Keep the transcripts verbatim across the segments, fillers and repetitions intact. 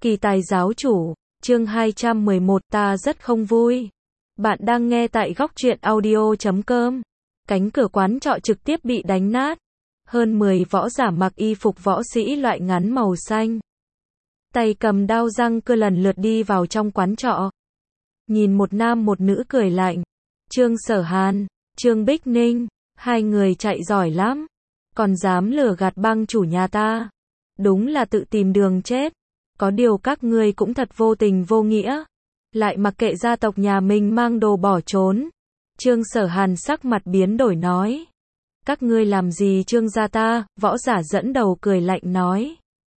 Kỳ tài giáo chủ, chương hai trăm mười một, ta rất không vui. Bạn đang nghe tại góc truyện audio chấm com. Cánh cửa quán trọ trực tiếp bị đánh nát. Hơn mười võ giả mặc y phục võ sĩ loại ngắn màu xanh. Tay cầm đao răng cưa lần lượt đi vào trong quán trọ. Nhìn một nam một nữ cười lạnh. Trương Sở Hàn, Trương Bích Ninh, hai người chạy giỏi lắm. Còn dám lừa gạt bang chủ nhà ta. Đúng là tự tìm đường chết. Có điều các ngươi cũng thật vô tình vô nghĩa. Lại mặc kệ gia tộc nhà mình mang đồ bỏ trốn. Trương Sở Hàn sắc mặt biến đổi nói. Các ngươi làm gì Trương gia ta, võ giả dẫn đầu cười lạnh nói.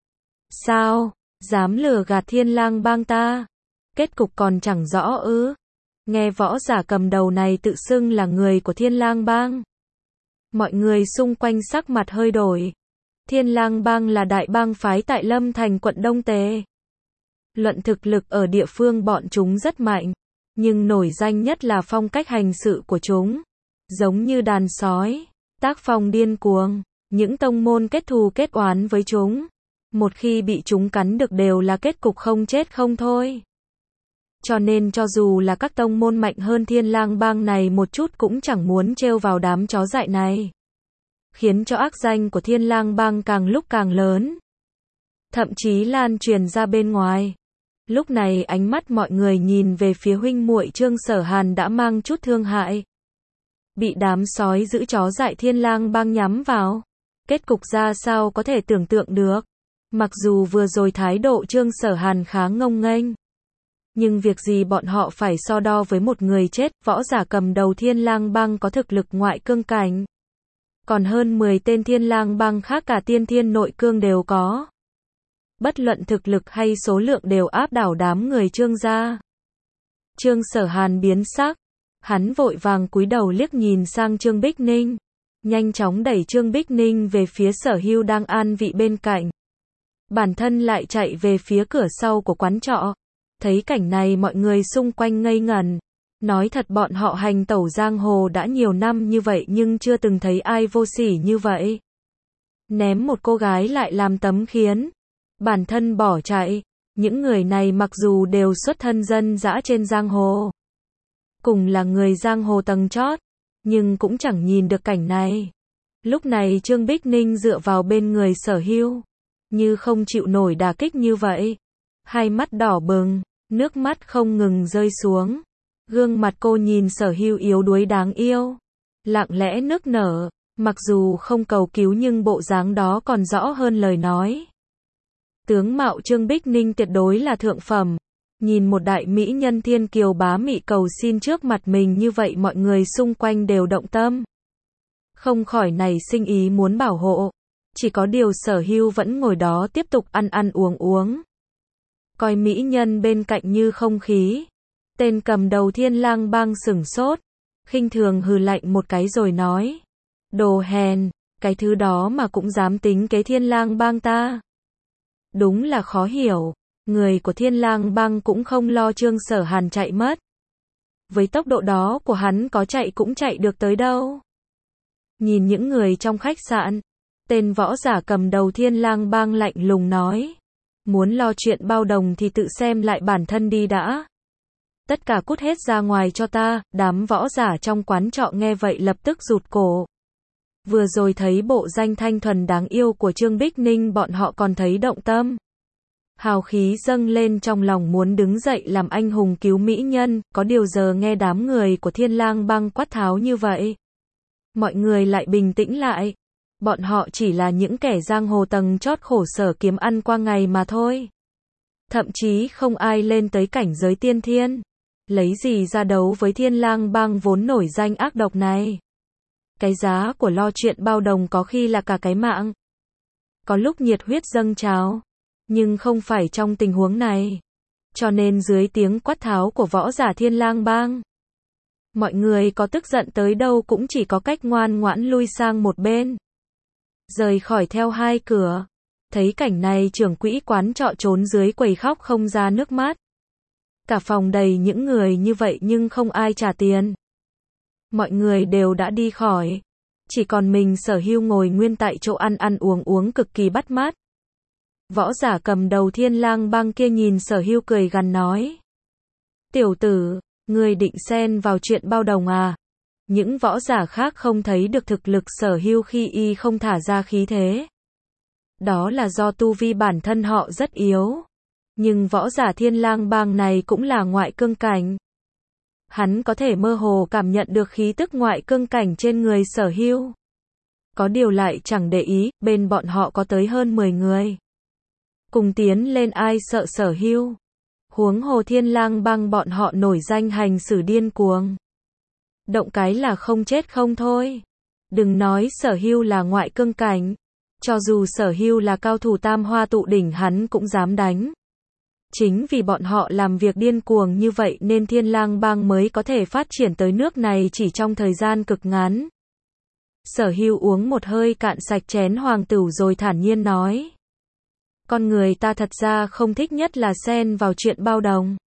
Sao, dám lừa gạt Thiên Lang bang ta? Kết cục còn chẳng rõ ư? Nghe võ giả cầm đầu này tự xưng là người của Thiên Lang bang. Mọi người xung quanh sắc mặt hơi đổi. Thiên Lang bang là đại bang phái tại Lâm Thành quận Đông Tề. Luận thực lực ở địa phương bọn chúng rất mạnh, nhưng nổi danh nhất là phong cách hành sự của chúng. Giống như đàn sói, tác phong điên cuồng, những tông môn kết thù kết oán với chúng. Một khi bị chúng cắn được đều là kết cục không chết không thôi. Cho nên cho dù là các tông môn mạnh hơn Thiên Lang bang này một chút cũng chẳng muốn trêu vào đám chó dại này. Khiến cho ác danh của Thiên Lang bang càng lúc càng lớn. Thậm chí lan truyền ra bên ngoài. Lúc này ánh mắt mọi người nhìn về phía huynh muội Trương Sở Hàn đã mang chút thương hại. Bị đám sói giữ chó dại Thiên Lang bang nhắm vào. Kết cục ra sao có thể tưởng tượng được. Mặc dù vừa rồi thái độ Trương Sở Hàn khá ngông nghênh. Nhưng việc gì bọn họ phải so đo với một người chết, võ giả cầm đầu Thiên Lang bang có thực lực ngoại cương cảnh. Còn hơn mười tên Thiên Lang bang khác cả tiên thiên nội cương đều có. Bất luận thực lực hay số lượng đều áp đảo đám người Trương gia. Trương Sở Hàn biến sắc. Hắn vội vàng cúi đầu liếc nhìn sang Trương Bích Ninh. Nhanh chóng đẩy Trương Bích Ninh về phía Sở Hưu đang an vị bên cạnh. Bản thân lại chạy về phía cửa sau của quán trọ. Thấy cảnh này mọi người xung quanh ngây ngẩn. Nói thật bọn họ hành tẩu giang hồ đã nhiều năm như vậy nhưng chưa từng thấy ai vô sỉ như vậy. Ném một cô gái lại làm tấm khiến. Bản thân bỏ chạy. Những người này mặc dù đều xuất thân dân dã trên giang hồ. Cùng là người giang hồ tầng chót. Nhưng cũng chẳng nhìn được cảnh này. Lúc này Trương Bích Ninh dựa vào bên người Sở Hưu. Như không chịu nổi đả kích như vậy. Hai mắt đỏ bừng. Nước mắt không ngừng rơi xuống. Gương mặt cô nhìn Sở Hưu yếu đuối đáng yêu. Lặng lẽ nức nở. Mặc dù không cầu cứu nhưng bộ dáng đó còn rõ hơn lời nói. Tướng mạo Trương Bích Ninh tuyệt đối là thượng phẩm. Nhìn một đại mỹ nhân thiên kiều bá mị cầu xin trước mặt mình như vậy mọi người xung quanh đều động tâm. Không khỏi nảy sinh ý muốn bảo hộ. Chỉ có điều Sở Hưu vẫn ngồi đó tiếp tục ăn ăn uống uống. Coi mỹ nhân bên cạnh như không khí. Tên cầm đầu Thiên Lang bang sửng sốt. Khinh thường hừ lạnh một cái rồi nói. Đồ hèn, cái thứ đó mà cũng dám tính kế Thiên Lang bang ta. Đúng là khó hiểu. Người của Thiên Lang bang cũng không lo Trương Sở Hàn chạy mất. Với tốc độ đó của hắn có chạy cũng chạy được tới đâu. Nhìn những người trong khách sạn. Tên võ giả cầm đầu Thiên Lang bang lạnh lùng nói. Muốn lo chuyện bao đồng thì tự xem lại bản thân đi đã. Tất cả cút hết ra ngoài cho ta. Đám võ giả trong quán trọ nghe vậy lập tức rụt cổ. Vừa rồi thấy bộ danh thanh thuần đáng yêu của Trương Bích Ninh bọn họ còn thấy động tâm. Hào khí dâng lên trong lòng muốn đứng dậy làm anh hùng cứu mỹ nhân, có điều giờ nghe đám người của Thiên Lang bang quát tháo như vậy. Mọi người lại bình tĩnh lại. Bọn họ chỉ là những kẻ giang hồ tầng chót khổ sở kiếm ăn qua ngày mà thôi. Thậm chí không ai lên tới cảnh giới tiên thiên. Lấy gì ra đấu với Thiên Lang bang vốn nổi danh ác độc này. Cái giá của lo chuyện bao đồng có khi là cả cái mạng. Có lúc nhiệt huyết dâng trào. Nhưng không phải trong tình huống này. Cho nên dưới tiếng quát tháo của võ giả Thiên Lang bang. Mọi người có tức giận tới đâu cũng chỉ có cách ngoan ngoãn lui sang một bên. Rời khỏi theo hai cửa. Thấy cảnh này trưởng quỹ quán trọ trốn dưới quầy khóc không ra nước mắt. Cả phòng đầy những người như vậy nhưng không ai trả tiền. Mọi người đều đã đi khỏi. Chỉ còn mình Sở Hưu ngồi nguyên tại chỗ ăn ăn uống uống cực kỳ bắt mắt. Võ giả cầm đầu Thiên Lang Bang kia nhìn Sở Hưu cười gằn nói. Tiểu tử, ngươi định xen vào chuyện bao đồng à? Những võ giả khác không thấy được thực lực Sở Hưu khi y không thả ra khí thế. Đó là do tu vi bản thân họ rất yếu. Nhưng võ giả Thiên Lang Bang này cũng là ngoại cương cảnh. Hắn có thể mơ hồ cảm nhận được khí tức ngoại cương cảnh trên người Sở Hưu. Có điều lại chẳng để ý, bên bọn họ có tới hơn mười người. Cùng tiến lên ai sợ Sở Hưu. Huống hồ Thiên Lang Bang bọn họ nổi danh hành xử điên cuồng. Động cái là không chết không thôi. Đừng nói Sở Hưu là ngoại cương cảnh. Cho dù Sở Hưu là cao thủ tam hoa tụ đỉnh hắn cũng dám đánh. Chính vì bọn họ làm việc điên cuồng như vậy nên Thiên Lang Bang mới có thể phát triển tới nước này chỉ trong thời gian cực ngắn. Sở Hưu uống một hơi cạn sạch chén hoàng tửu rồi thản nhiên nói. Con người ta thật ra không thích nhất là xen vào chuyện bao đồng.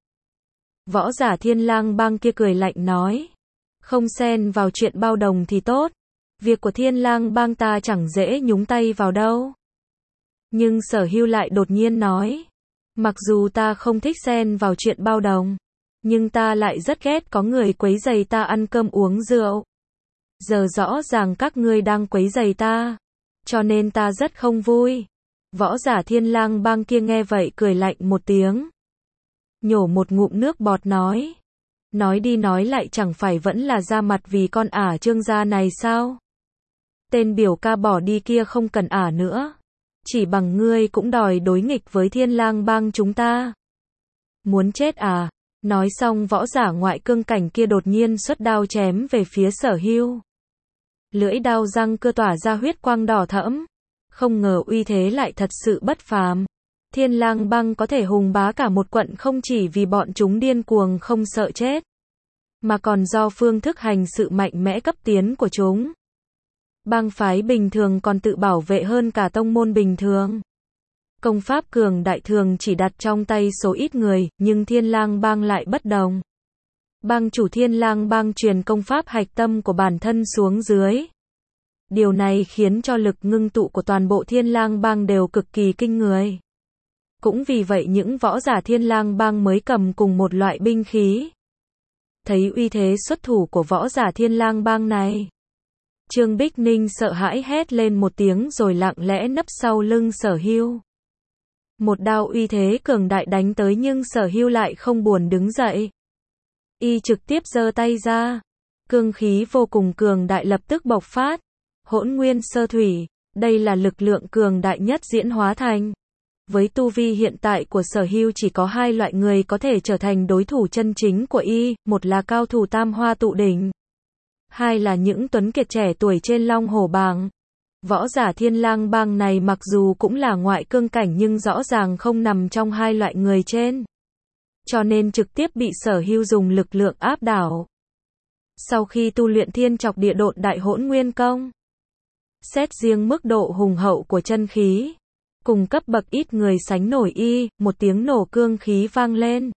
Võ giả Thiên Lang Bang kia cười lạnh nói. Không xen vào chuyện bao đồng thì tốt. Việc của Thiên Lang Bang ta chẳng dễ nhúng tay vào đâu. Nhưng Sở Hưu lại đột nhiên nói. Mặc dù ta không thích xen vào chuyện bao đồng. Nhưng ta lại rất ghét có người quấy rầy ta ăn cơm uống rượu. Giờ rõ ràng các ngươi đang quấy rầy ta. Cho nên ta rất không vui. Võ giả Thiên Lang Bang kia nghe vậy cười lạnh một tiếng. Nhổ một ngụm nước bọt nói. Nói đi nói lại chẳng phải vẫn là ra mặt vì con ả Trương gia này sao? Tên biểu ca bỏ đi kia không cần ả nữa. Chỉ bằng ngươi cũng đòi đối nghịch với Thiên Lang Bang chúng ta. Muốn chết à? Nói xong võ giả ngoại cương cảnh kia đột nhiên xuất đao chém về phía Sở Hưu. Lưỡi đao răng cưa tỏa ra huyết quang đỏ thẫm. Không ngờ uy thế lại thật sự bất phàm. Thiên Lang Bang có thể hùng bá cả một quận không chỉ vì bọn chúng điên cuồng không sợ chết. Mà còn do phương thức hành sự mạnh mẽ cấp tiến của chúng. Bang phái bình thường còn tự bảo vệ hơn cả tông môn bình thường. Công pháp cường đại thường chỉ đặt trong tay số ít người, nhưng Thiên Lang Bang lại bất đồng. Bang chủ Thiên Lang Bang truyền công pháp hạch tâm của bản thân xuống dưới. Điều này khiến cho lực ngưng tụ của toàn bộ Thiên Lang Bang đều cực kỳ kinh người. Cũng vì vậy những võ giả Thiên Lang Bang mới cầm cùng một loại binh khí. Thấy uy thế xuất thủ của võ giả Thiên Lang Bang này. Trương Bích Ninh sợ hãi hét lên một tiếng rồi lặng lẽ nấp sau lưng Sở Hưu. Một đao uy thế cường đại đánh tới nhưng Sở Hưu lại không buồn đứng dậy. Y trực tiếp giơ tay ra. Cương khí vô cùng cường đại lập tức bộc phát. Hỗn nguyên sơ thủy, đây là lực lượng cường đại nhất diễn hóa thành. Với tu vi hiện tại của Sở Hưu chỉ có hai loại người có thể trở thành đối thủ chân chính của y, một là cao thủ tam hoa tụ đỉnh. Hai là những tuấn kiệt trẻ tuổi trên Long Hổ Bảng. Võ giả Thiên Lang Bang này mặc dù cũng là ngoại cương cảnh nhưng rõ ràng không nằm trong hai loại người trên. Cho nên trực tiếp bị Sở Hưu dùng lực lượng áp đảo. Sau khi tu luyện Thiên Trọc Địa Độn Đại Hỗn Nguyên Công, xét riêng mức độ hùng hậu của chân khí, cùng cấp bậc ít người sánh nổi y, một tiếng nổ cương khí vang lên.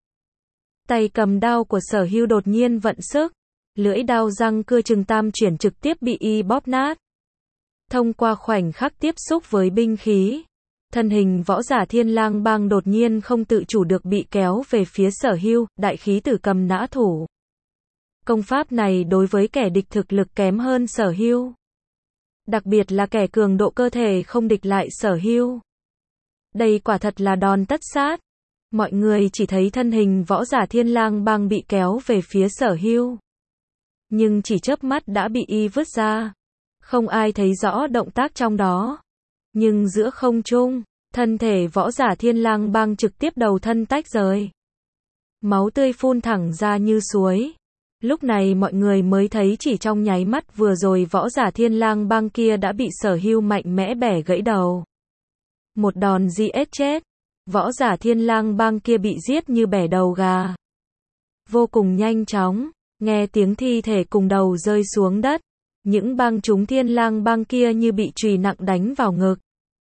Tay cầm đao của Sở Hưu đột nhiên vận sức, lưỡi đao răng cưa chừng tam chuyển trực tiếp bị y bóp nát. Thông qua khoảnh khắc tiếp xúc với binh khí, thân hình võ giả Thiên Lang Bang đột nhiên không tự chủ được bị kéo về phía Sở Hưu, đại khí tử cầm nã thủ. Công pháp này đối với kẻ địch thực lực kém hơn Sở Hưu, đặc biệt là kẻ cường độ cơ thể không địch lại Sở Hưu. Đây quả thật là đòn tất sát. Mọi người chỉ thấy thân hình võ giả Thiên Lang Bang bị kéo về phía Sở Hưu, nhưng chỉ chớp mắt đã bị y vứt ra. Không ai thấy rõ động tác trong đó. Nhưng giữa không trung, thân thể võ giả Thiên Lang Bang trực tiếp đầu thân tách rời. Máu tươi phun thẳng ra như suối. Lúc này mọi người mới thấy chỉ trong nháy mắt vừa rồi võ giả Thiên Lang Bang kia đã bị Sở Hưu mạnh mẽ bẻ gãy đầu. Một đòn giết chết. Võ giả Thiên Lang Bang kia bị giết như bẻ đầu gà. Vô cùng nhanh chóng, nghe tiếng thi thể cùng đầu rơi xuống đất. Những bang chúng Thiên Lang Bang kia như bị chùy nặng đánh vào ngực.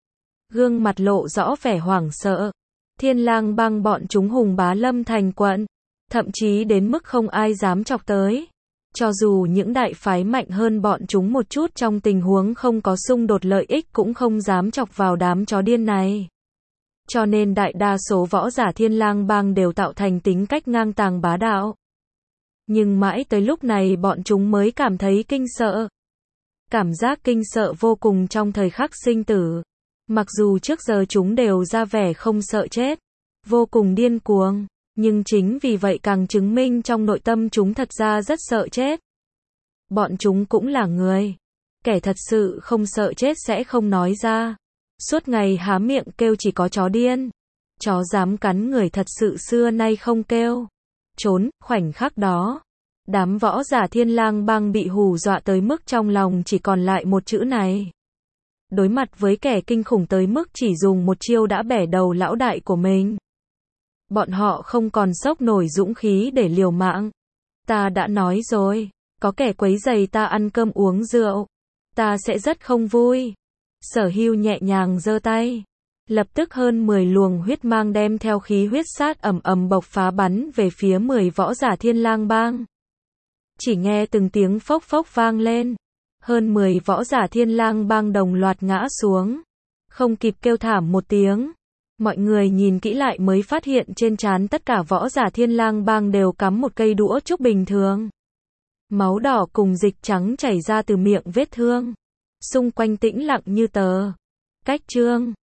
Gương mặt lộ rõ vẻ hoảng sợ. Thiên Lang Bang bọn chúng hùng bá Lâm Thành quận, thậm chí đến mức không ai dám chọc tới. Cho dù những đại phái mạnh hơn bọn chúng một chút trong tình huống không có xung đột lợi ích cũng không dám chọc vào đám chó điên này. cho nên đại đa số võ giả Thiên Lang Bang đều tạo thành tính cách ngang tàng bá đạo. Nhưng mãi tới lúc này bọn chúng mới cảm thấy kinh sợ. Cảm giác kinh sợ vô cùng trong thời khắc sinh tử. Mặc dù trước giờ chúng đều ra vẻ không sợ chết, vô cùng điên cuồng, nhưng chính vì vậy càng chứng minh trong nội tâm chúng thật ra rất sợ chết. Bọn chúng cũng là người. Kẻ thật sự không sợ chết sẽ không nói ra. Suốt ngày há miệng kêu chỉ có chó điên. Chó dám cắn người thật sự xưa nay không kêu. Trốn, khoảnh khắc đó. Đám võ giả Thiên Lang Bang bị hù dọa tới mức trong lòng chỉ còn lại một chữ này. Đối mặt với kẻ kinh khủng tới mức chỉ dùng một chiêu đã bẻ đầu lão đại của mình. Bọn họ không còn sốc nổi dũng khí để liều mạng. Ta đã nói rồi, có kẻ quấy rầy ta ăn cơm uống rượu, ta sẽ rất không vui. Sở Hưu nhẹ nhàng giơ tay. Lập tức hơn mười luồng huyết mang đem theo khí huyết sát ầm ầm bộc phá bắn về phía mười võ giả Thiên Lang Bang. Chỉ nghe từng tiếng phốc phốc vang lên. Hơn mười võ giả Thiên Lang Bang đồng loạt ngã xuống. Không kịp kêu thảm một tiếng. Mọi người nhìn kỹ lại mới phát hiện trên trán tất cả võ giả Thiên Lang Bang đều cắm một cây đũa trúc bình thường. Máu đỏ cùng dịch trắng chảy ra từ miệng vết thương. Xung quanh tĩnh lặng như tờ. Cách chương